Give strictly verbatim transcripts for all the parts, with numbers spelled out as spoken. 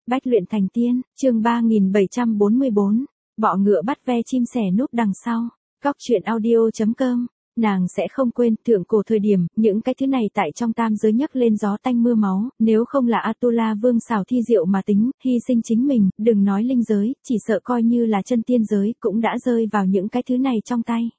Bách luyện thành tiên, chương ba nghìn bảy trăm bốn mươi bốn, bọ ngựa bắt ve chim sẻ núp đằng sau. Góc truyện audio chấm com. Nàng sẽ không quên, thượng cổ thời điểm, những cái thứ này tại trong tam giới nhấc lên gió tanh mưa máu, nếu không là Atula vương xảo thi diệu mà tính, hy sinh chính mình, đừng nói linh giới, chỉ sợ coi như là chân tiên giới, cũng đã rơi vào những cái thứ này trong tay.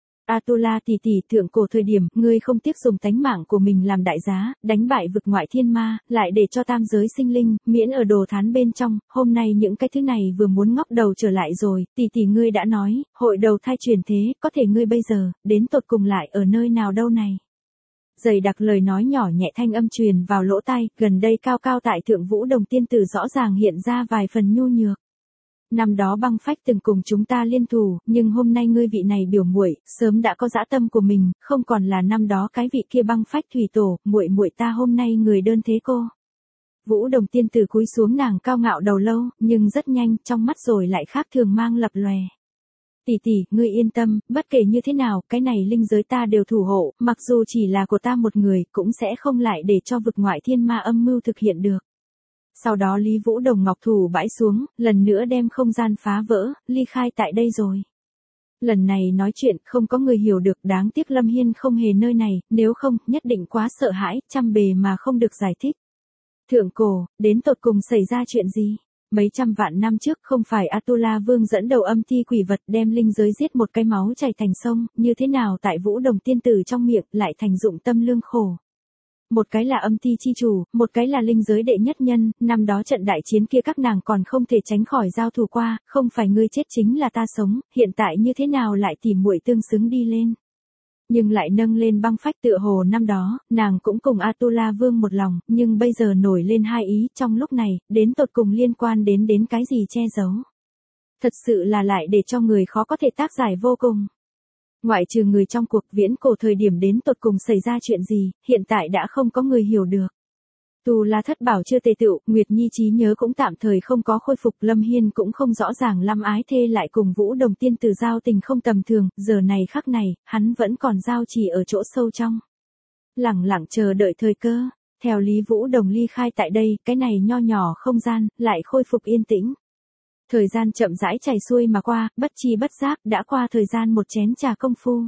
Atula tỷ tỷ, thượng cổ thời điểm, ngươi không tiếc dùng tánh mạng của mình làm đại giá, đánh bại vực ngoại thiên ma, lại để cho tam giới sinh linh, miễn ở đồ thán bên trong, hôm nay những cái thứ này vừa muốn ngóc đầu trở lại rồi, tỷ tỷ ngươi đã nói, hội đầu thai truyền thế, có thể ngươi bây giờ, đến tột cùng lại ở nơi nào đâu này. Dày đặc lời nói nhỏ nhẹ thanh âm truyền vào lỗ tai, gần đây cao cao tại thượng vũ đồng tiên tử rõ ràng hiện ra vài phần nhu nhược. Năm đó băng phách từng cùng chúng ta liên thủ, nhưng hôm nay ngươi vị này biểu muội sớm đã có dã tâm của mình, không còn là năm đó cái vị kia băng phách thủy tổ, muội muội ta hôm nay người đơn thế cô. Vũ đồng tiên tử cúi xuống nàng cao ngạo đầu lâu, nhưng rất nhanh, trong mắt rồi lại khác thường mang lập lòe. Tỷ tỷ, ngươi yên tâm, bất kể như thế nào, cái này linh giới ta đều thủ hộ, mặc dù chỉ là của ta một người, cũng sẽ không lại để cho vực ngoại thiên ma âm mưu thực hiện được. Sau đó Lý Vũ Đồng ngọc thủ bãi xuống, lần nữa đem không gian phá vỡ, ly khai tại đây rồi. Lần này nói chuyện không có người hiểu được, đáng tiếc Lâm Hiên không hề nơi này, nếu không, nhất định quá sợ hãi, trăm bề mà không được giải thích. Thượng cổ, đến tột cùng xảy ra chuyện gì? Mấy trăm vạn năm trước không phải Atula Vương dẫn đầu âm ti quỷ vật đem linh giới giết một cái máu chảy thành sông, như thế nào tại Vũ Đồng tiên tử trong miệng lại thành dụng tâm lương khổ. Một cái là âm ti chi chủ, một cái là linh giới đệ nhất nhân, năm đó trận đại chiến kia các nàng còn không thể tránh khỏi giao thủ qua, không phải ngươi chết chính là ta sống, hiện tại như thế nào lại tìm muội tương xứng đi lên. Nhưng lại nâng lên băng phách tựa hồ năm đó, nàng cũng cùng Atula Vương một lòng, nhưng bây giờ nổi lên hai ý, trong lúc này, đến tột cùng liên quan đến đến cái gì che giấu. Thật sự là lại để cho người khó có thể tác giải vô cùng. Ngoại trừ người trong cuộc, viễn cổ thời điểm đến tột cùng xảy ra chuyện gì, hiện tại đã không có người hiểu được. Tu La thất bảo chưa tề tựu, Nguyệt Nhi trí nhớ cũng tạm thời không có khôi phục, Lâm Hiên cũng không rõ ràng lắm ái thê lại cùng Vũ Đồng tiên tử giao tình không tầm thường, giờ này khắc này, hắn vẫn còn giao chỉ ở chỗ sâu trong. Lẳng lặng chờ đợi thời cơ, theo Lý Vũ Đồng ly khai tại đây, cái này nho nhỏ không gian, lại khôi phục yên tĩnh. Thời gian chậm rãi chảy xuôi mà qua, bất chi bất giác, đã qua thời gian một chén trà công phu.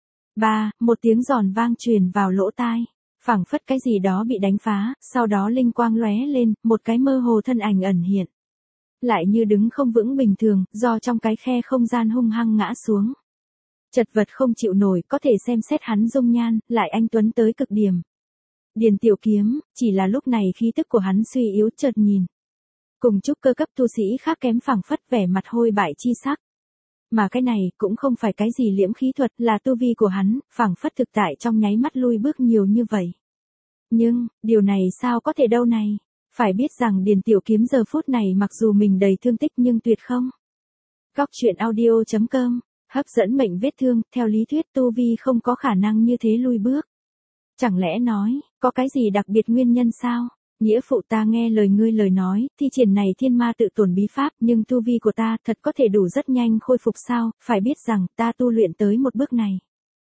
Ba, một tiếng giòn vang truyền vào lỗ tai, phảng phất cái gì đó bị đánh phá, sau đó linh quang lóe lên, một cái mơ hồ thân ảnh ẩn hiện. Lại như đứng không vững bình thường, do trong cái khe không gian hung hăng ngã xuống. Chật vật không chịu nổi, có thể xem xét hắn dung nhan, lại anh tuấn tới cực điểm. Điền Tiểu Kiếm, chỉ là lúc này khí tức của hắn suy yếu, chợt nhìn. Cùng chúc cơ cấp tu sĩ khác kém phảng phất vẻ mặt hôi bại chi sắc. Mà cái này cũng không phải cái gì liễm khí thuật, là tu vi của hắn, phảng phất thực tại trong nháy mắt lui bước nhiều như vậy. Nhưng, điều này sao có thể đâu này? Phải biết rằng Điền Tiểu Kiếm giờ phút này mặc dù mình đầy thương tích nhưng tuyệt không. Góc truyện audio chấm com, hấp dẫn mệnh vết thương, theo lý thuyết tu vi không có khả năng như thế lui bước. Chẳng lẽ nói, có cái gì đặc biệt nguyên nhân sao? Nghĩa phụ ta nghe lời ngươi lời nói, thi triển này thiên ma tự tổn bí pháp, nhưng tu vi của ta thật có thể đủ rất nhanh khôi phục sao, phải biết rằng ta tu luyện tới một bước này.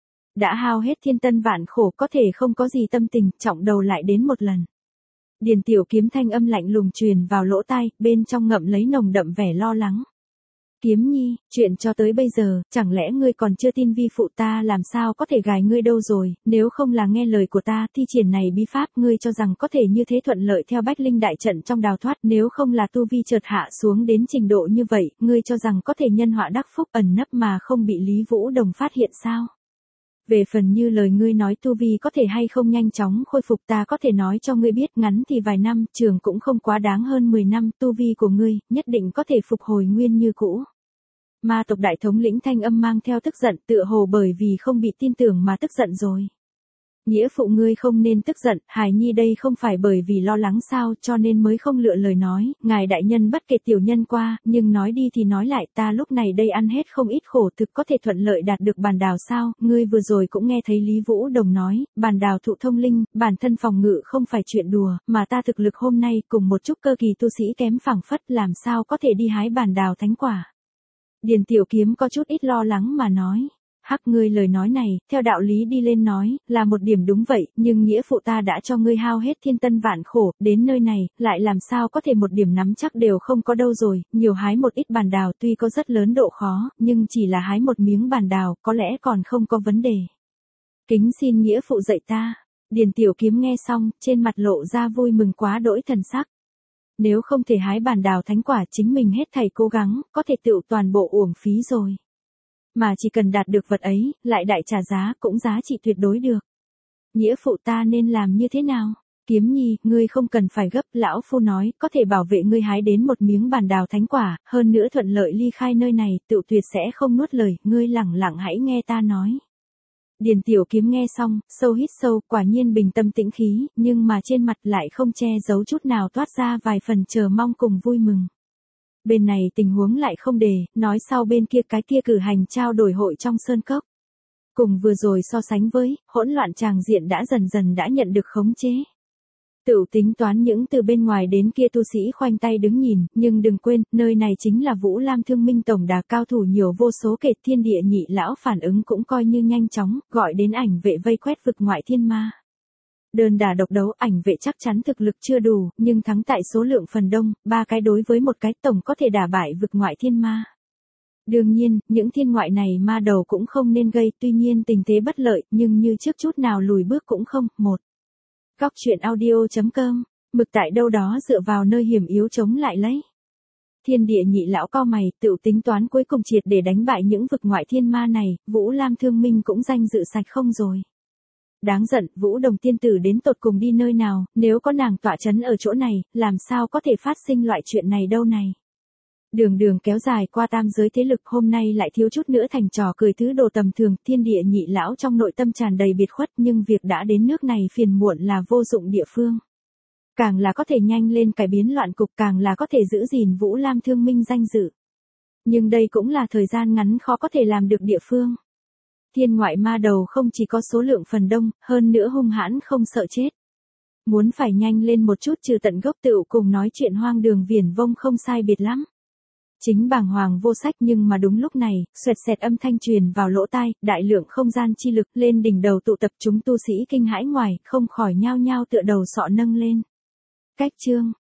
Đã hao hết thiên tân vạn khổ, có thể không có gì tâm tình, trọng đầu lại đến một lần. Điền Tiểu Kiếm thanh âm lạnh lùng truyền vào lỗ tai, bên trong ngậm lấy nồng đậm vẻ lo lắng. Kiếm Nhi, chuyện cho tới bây giờ, chẳng lẽ ngươi còn chưa tin vi phụ ta làm sao có thể gài ngươi đâu rồi, nếu không là nghe lời của ta, thi triển này bí pháp, ngươi cho rằng có thể như thế thuận lợi theo bách linh đại trận trong đào thoát, nếu không là tu vi chợt hạ xuống đến trình độ như vậy, ngươi cho rằng có thể nhân họa đắc phúc ẩn nấp mà không bị Lý Vũ Đồng phát hiện sao? Về phần như lời ngươi nói tu vi có thể hay không nhanh chóng khôi phục, ta có thể nói cho ngươi biết, ngắn thì vài năm, trường cũng không quá đáng hơn mười năm, tu vi của ngươi, nhất định có thể phục hồi nguyên như cũ. Ma tộc đại thống lĩnh thanh âm mang theo tức giận, tựa hồ bởi vì không bị tin tưởng mà tức giận rồi. Nghĩa phụ ngươi không nên tức giận, hài nhi đây không phải bởi vì lo lắng sao, cho nên mới không lựa lời nói, ngài đại nhân bất kể tiểu nhân qua, nhưng nói đi thì nói lại, ta lúc này đây ăn hết không ít khổ, thực có thể thuận lợi đạt được bàn đào sao, ngươi vừa rồi cũng nghe thấy Lý Vũ Đồng nói, bàn đào thụ thông linh, bản thân phòng ngự không phải chuyện đùa, mà ta thực lực hôm nay cùng một chút cơ kỳ tu sĩ kém phảng phất, làm sao có thể đi hái bàn đào thánh quả. Điền Tiểu Kiếm có chút ít lo lắng mà nói. Hắc, ngươi lời nói này, theo đạo lý đi lên nói, là một điểm đúng vậy, nhưng nghĩa phụ ta đã cho ngươi hao hết thiên tân vạn khổ, đến nơi này, lại làm sao có thể một điểm nắm chắc đều không có đâu rồi, nhiều hái một ít bàn đào tuy có rất lớn độ khó, nhưng chỉ là hái một miếng bàn đào, có lẽ còn không có vấn đề. Kính xin nghĩa phụ dạy ta. Điền Tiểu Kiếm nghe xong, trên mặt lộ ra vui mừng quá đỗi thần sắc. Nếu không thể hái bàn đào thánh quả chính mình hết thảy cố gắng, có thể tựu toàn bộ uổng phí rồi. Mà chỉ cần đạt được vật ấy, lại đại trả giá, cũng giá trị tuyệt đối được. Nghĩa phụ ta nên làm như thế nào? Kiếm Nhi, ngươi không cần phải gấp, lão phu nói, có thể bảo vệ ngươi hái đến một miếng bàn đào thánh quả, hơn nữa thuận lợi ly khai nơi này, tựu tuyệt sẽ không nuốt lời, ngươi lẳng lặng hãy nghe ta nói. Điền Tiểu Kiếm nghe xong, sâu hít sâu, quả nhiên bình tâm tĩnh khí, nhưng mà trên mặt lại không che giấu chút nào toát ra vài phần chờ mong cùng vui mừng. Bên này tình huống lại không để, nói sau bên kia cái kia cử hành trao đổi hội trong sơn cốc. Cùng vừa rồi so sánh với, hỗn loạn tràng diện đã dần dần đã nhận được khống chế. Tự tính toán những từ bên ngoài đến kia tu sĩ khoanh tay đứng nhìn, nhưng đừng quên, nơi này chính là Vũ Lam Thương Minh tổng đà cao thủ nhiều vô số kể, thiên địa nhị lão phản ứng cũng coi như nhanh chóng, gọi đến ảnh vệ vây quét vực ngoại thiên ma. Đơn đả độc đấu, ảnh vệ chắc chắn thực lực chưa đủ, nhưng thắng tại số lượng phần đông, ba cái đối với một cái tổng có thể đả bại vực ngoại thiên ma. Đương nhiên, những thiên ngoại này ma đầu cũng không nên gây, tuy nhiên tình thế bất lợi, nhưng như trước chút nào lùi bước cũng không. Một. Góc truyện audio chấm com, mực tại đâu đó dựa vào nơi hiểm yếu chống lại lấy. Thiên địa nhị lão cao mày, tự tính toán cuối cùng triệt để đánh bại những vực ngoại thiên ma này, Vũ Lam Thương Minh cũng danh dự sạch không rồi. Đáng giận, Vũ Đồng tiên tử đến tột cùng đi nơi nào, nếu có nàng tọa chấn ở chỗ này, làm sao có thể phát sinh loại chuyện này đâu này. Đường đường kéo dài qua tam giới thế lực, hôm nay lại thiếu chút nữa thành trò cười thứ đồ tầm thường, thiên địa nhị lão trong nội tâm tràn đầy biệt khuất, nhưng việc đã đến nước này phiền muộn là vô dụng địa phương. Càng là có thể nhanh lên cải biến loạn cục, càng là có thể giữ gìn Vũ Lam Thương Minh danh dự. Nhưng đây cũng là thời gian ngắn khó có thể làm được địa phương. Thiên ngoại ma đầu không chỉ có số lượng phần đông, hơn nữa hung hãn không sợ chết. Muốn phải nhanh lên một chút trừ tận gốc tựu cùng nói chuyện hoang đường viển vông không sai biệt lắm. Chính bàng hoàng vô sách, nhưng mà đúng lúc này, xoẹt xẹt âm thanh truyền vào lỗ tai, đại lượng không gian chi lực lên đỉnh đầu tụ tập, chúng tu sĩ kinh hãi ngoài, không khỏi nhao nhao tựa đầu sọ nâng lên. Cách chương,